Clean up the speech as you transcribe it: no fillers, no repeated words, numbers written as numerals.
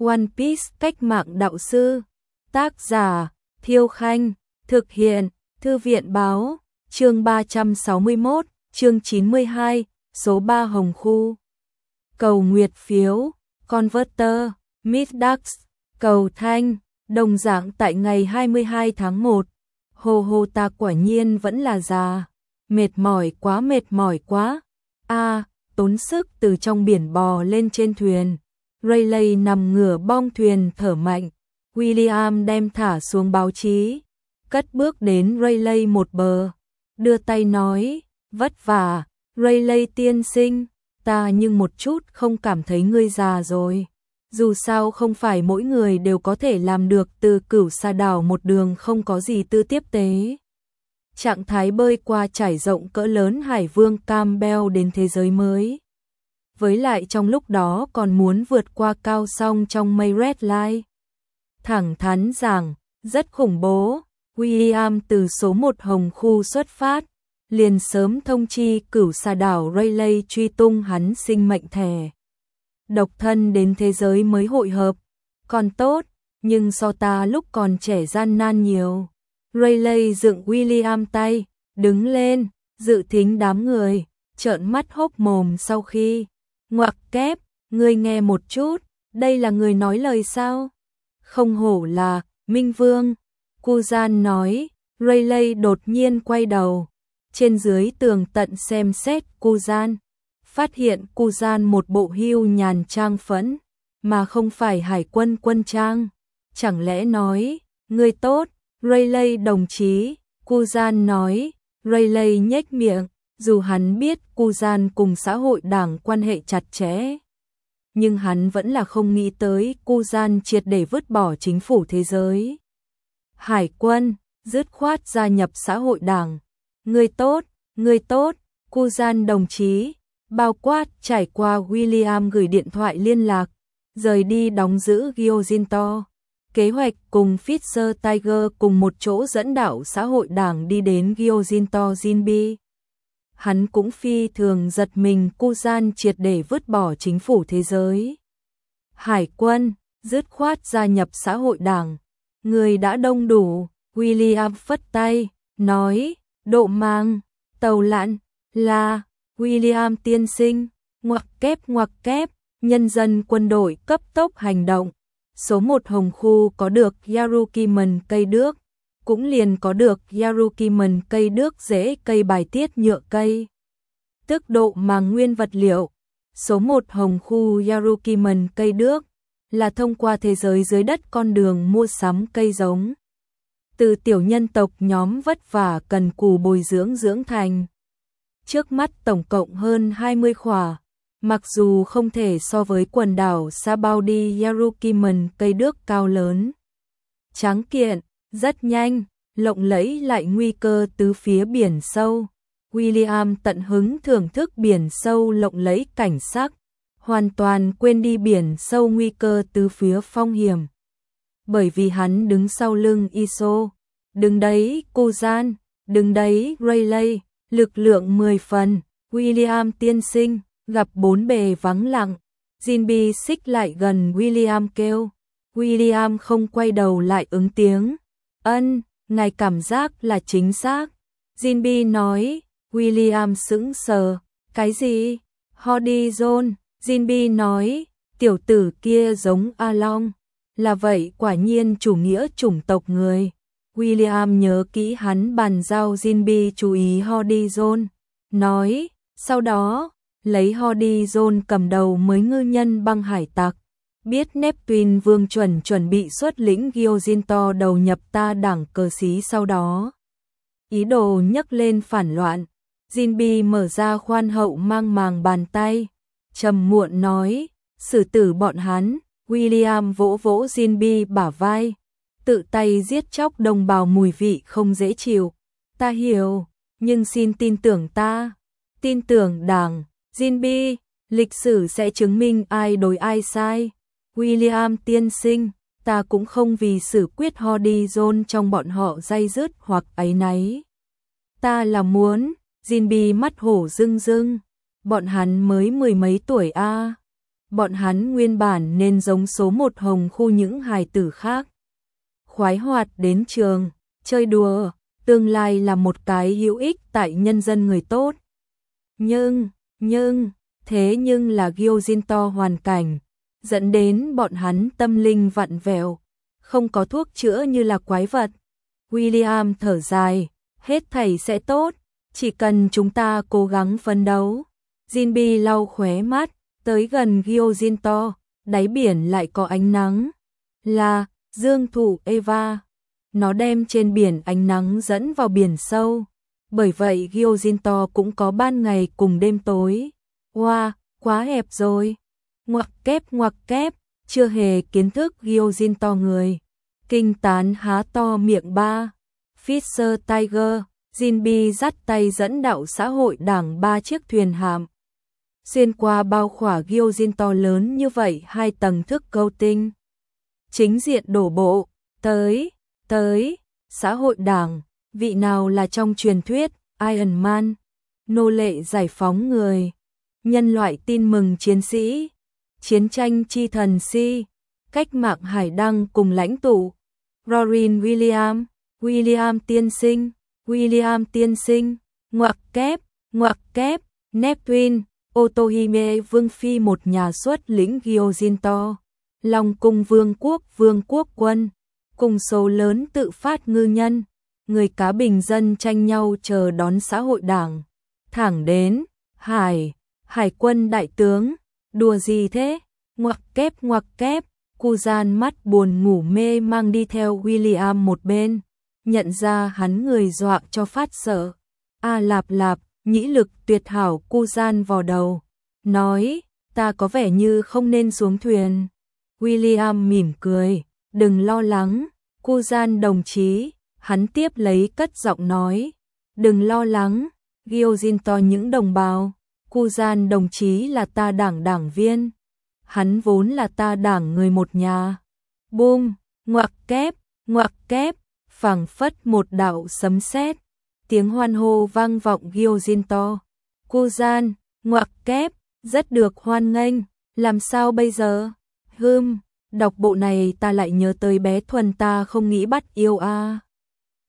One Piece cách mạng đạo sư. Tác giả Thiêu Khanh. Thực hiện Thư viện báo. Chương 361, chương 92, số 3 Hồng Khu. Cầu nguyệt phiếu, Converter, Middax, cầu thanh, đồng dạng tại ngày 22 tháng 1. Hồ ta quả nhiên vẫn là già. Mệt mỏi quá. Tốn sức từ trong biển bò lên trên thuyền. Rayleigh nằm ngửa bong thuyền thở mạnh. William đem thả xuống báo chí, cất bước đến Rayleigh một bờ, đưa tay nói, vất vả, Rayleigh tiên sinh, ta nhưng một chút không cảm thấy ngươi già rồi. Dù sao không phải mỗi người đều có thể làm được từ Cửu Sa đảo một đường không có gì tư tiếp tế. Trạng thái bơi qua trải rộng cỡ lớn Hải Vương Campbell đến thế giới mới. Với lại trong lúc đó còn muốn vượt qua cao song trong mây Red Line. Thẳng thắn rằng, rất khủng bố. William từ số 1 Hồng Khu xuất phát, liền sớm thông chi Cửu Sa đảo Rayleigh truy tung hắn sinh mệnh thẻ. Độc thân đến thế giới mới hội hợp, còn tốt, nhưng so ta lúc còn trẻ gian nan nhiều. Rayleigh dựng William tay, đứng lên, dự thính đám người, trợn mắt hốc mồm sau khi, ngoặc kép, ngươi nghe một chút, đây là người nói lời sao? Không hổ là Minh Vương. Kuzan nói. Rayleigh đột nhiên quay đầu, trên dưới tường tận xem xét Kuzan, phát hiện Kuzan một bộ hưu nhàn trang phẫn, mà không phải hải quân quân trang. Chẳng lẽ nói, ngươi tốt, Rayleigh đồng chí, Kuzan nói. Rayleigh nhếch miệng, dù hắn biết Kuzan cùng xã hội đảng quan hệ chặt chẽ, nhưng hắn vẫn là không nghĩ tới Kuzan triệt để vứt bỏ chính phủ thế giới. Hải quân, dứt khoát gia nhập xã hội đảng. Người tốt, Kuzan đồng chí, bao quát trải qua William gửi điện thoại liên lạc, rời đi đóng giữ Gyojinto. Kế hoạch cùng Fisher Tiger cùng một chỗ dẫn đạo xã hội đảng đi đến Gyojinto Jinbi. Hắn cũng phi thường giật mình Kuzan triệt để vứt bỏ chính phủ thế giới. Hải quân, dứt khoát gia nhập xã hội đảng. Người đã đông đủ, William phất tay, nói, độ mang, tàu lặn, là, William tiên sinh, ngoặc kép, nhân dân quân đội cấp tốc hành động. Số 1 Hồng Khu có được Yarukiman cây đước, cũng liền có được Yarukiman cây đước rễ cây bài tiết nhựa cây. Tức độ mang nguyên vật liệu. Số 1 Hồng Khu Yarukiman cây đước là thông qua thế giới dưới đất con đường mua sắm cây giống. Từ tiểu nhân tộc nhóm vất vả cần cù bồi dưỡng thành. Trước mắt tổng cộng hơn 20 khỏa. Mặc dù không thể so với quần đảo Sabaudi Yarukiman cây đước cao lớn, tráng kiện, rất nhanh, lộng lẫy lại nguy cơ tứ phía biển sâu. William tận hứng thưởng thức biển sâu lộng lẫy cảnh sắc, hoàn toàn quên đi biển sâu nguy cơ tứ phía phong hiểm. Bởi vì hắn đứng sau lưng Iso, đứng đấy Kuzan, đứng đấy Rayleigh, lực lượng 10 phần. William tiên sinh, gặp bốn bề vắng lặng. Jinbi xích lại gần William kêu. William không quay đầu lại ứng tiếng. Ngài cảm giác là chính xác. Jinbi nói. William sững sờ. Cái gì? Hody John. Jinbi nói. Tiểu tử kia giống A Long. Là vậy, quả nhiên chủ nghĩa chủng tộc người. William nhớ kỹ hắn bàn giao Jinbi chú ý Hody John. Nói. Sau đó, lấy Hody John cầm đầu mới ngư nhân băng hải tặc. Biết Neptune Vương chuẩn bị xuất lĩnh Gyojinto đầu nhập ta đảng cờ xí sau đó. Ý đồ nhấc lên phản loạn. Jinbi mở ra khoan hậu mang màng bàn tay. Trầm muộn nói, xử tử bọn hắn. William vỗ vỗ Jinbi bả vai. Tự tay giết chóc đồng bào mùi vị không dễ chịu. Ta hiểu, nhưng xin tin tưởng ta. Tin tưởng đảng. Jinbi, lịch sử sẽ chứng minh ai đối ai sai. William tiên sinh, ta cũng không vì xử quyết Hody John trong bọn họ day dứt hoặc áy náy. Ta là muốn. Jinbi mắt hổ rưng rưng. Bọn hắn mới 10 mấy tuổi a. bọn hắn nguyên bản nên giống số một hồng khu những hài tử khác. Khoái hoạt đến trường, chơi đùa, tương lai là một cái hữu ích tại nhân dân người tốt. Thế nhưng là Gyojin-to hoàn cảnh, dẫn đến bọn hắn tâm linh vặn vẹo, không có thuốc chữa như là quái vật. William thở dài, hết thảy sẽ tốt, chỉ cần chúng ta cố gắng phấn đấu. Jinbi lau khóe mắt, tới gần Gyojin-to, đáy biển lại có ánh nắng. Là dương thủ Eva. Nó đem trên biển ánh nắng dẫn vào biển sâu. Bởi vậy Gyojin-to cũng có ban ngày cùng đêm tối. Wow, quá hẹp rồi. Ngoặc kép, chưa hề kiến thức Gyojin-to người. Kinh tán há to miệng ba. Fisher Tiger, Jinbi dắt tay dẫn đạo xã hội đảng 3 chiếc thuyền hạm. Xuyên qua bao khỏa Gyojin-to lớn như vậy 2 tầng thức câu tinh. Chính diện đổ bộ, tới, xã hội đảng, vị nào là trong truyền thuyết, Iron Man, nô lệ giải phóng người, nhân loại tin mừng chiến sĩ, chiến tranh chi thần si, cách mạng hải đăng cùng lãnh tụ, Rorin William tiên sinh, ngoặc kép, Neptune, Otohime Vương Phi một nhà xuất lĩnh Gyojin-to, Long cung vương quốc quân, cùng số lớn tự phát ngư nhân, người cá bình dân tranh nhau chờ đón xã hội đảng. Thẳng đến, hải quân đại tướng, đùa gì thế, ngoặc kép, Kuzan mắt buồn ngủ mê mang đi theo William một bên, nhận ra hắn người dọa cho phát sợ. Lạp, nhĩ lực tuyệt hảo Kuzan vò đầu, nói, ta có vẻ như không nên xuống thuyền. William mỉm cười, đừng lo lắng, Kuzan đồng chí, hắn tiếp lấy cất giọng nói, đừng lo lắng, Gyojin-to những đồng bào, Kuzan đồng chí là ta đảng viên, hắn vốn là ta đảng người một nhà. Boom, ngoặc kép, phảng phất một đạo sấm sét, tiếng hoan hô vang vọng Gyojin-to. Kuzan, ngoặc kép, rất được hoan nghênh, làm sao bây giờ? Đọc bộ này ta lại nhớ tới bé Thuần ta không nghĩ bắt yêu a.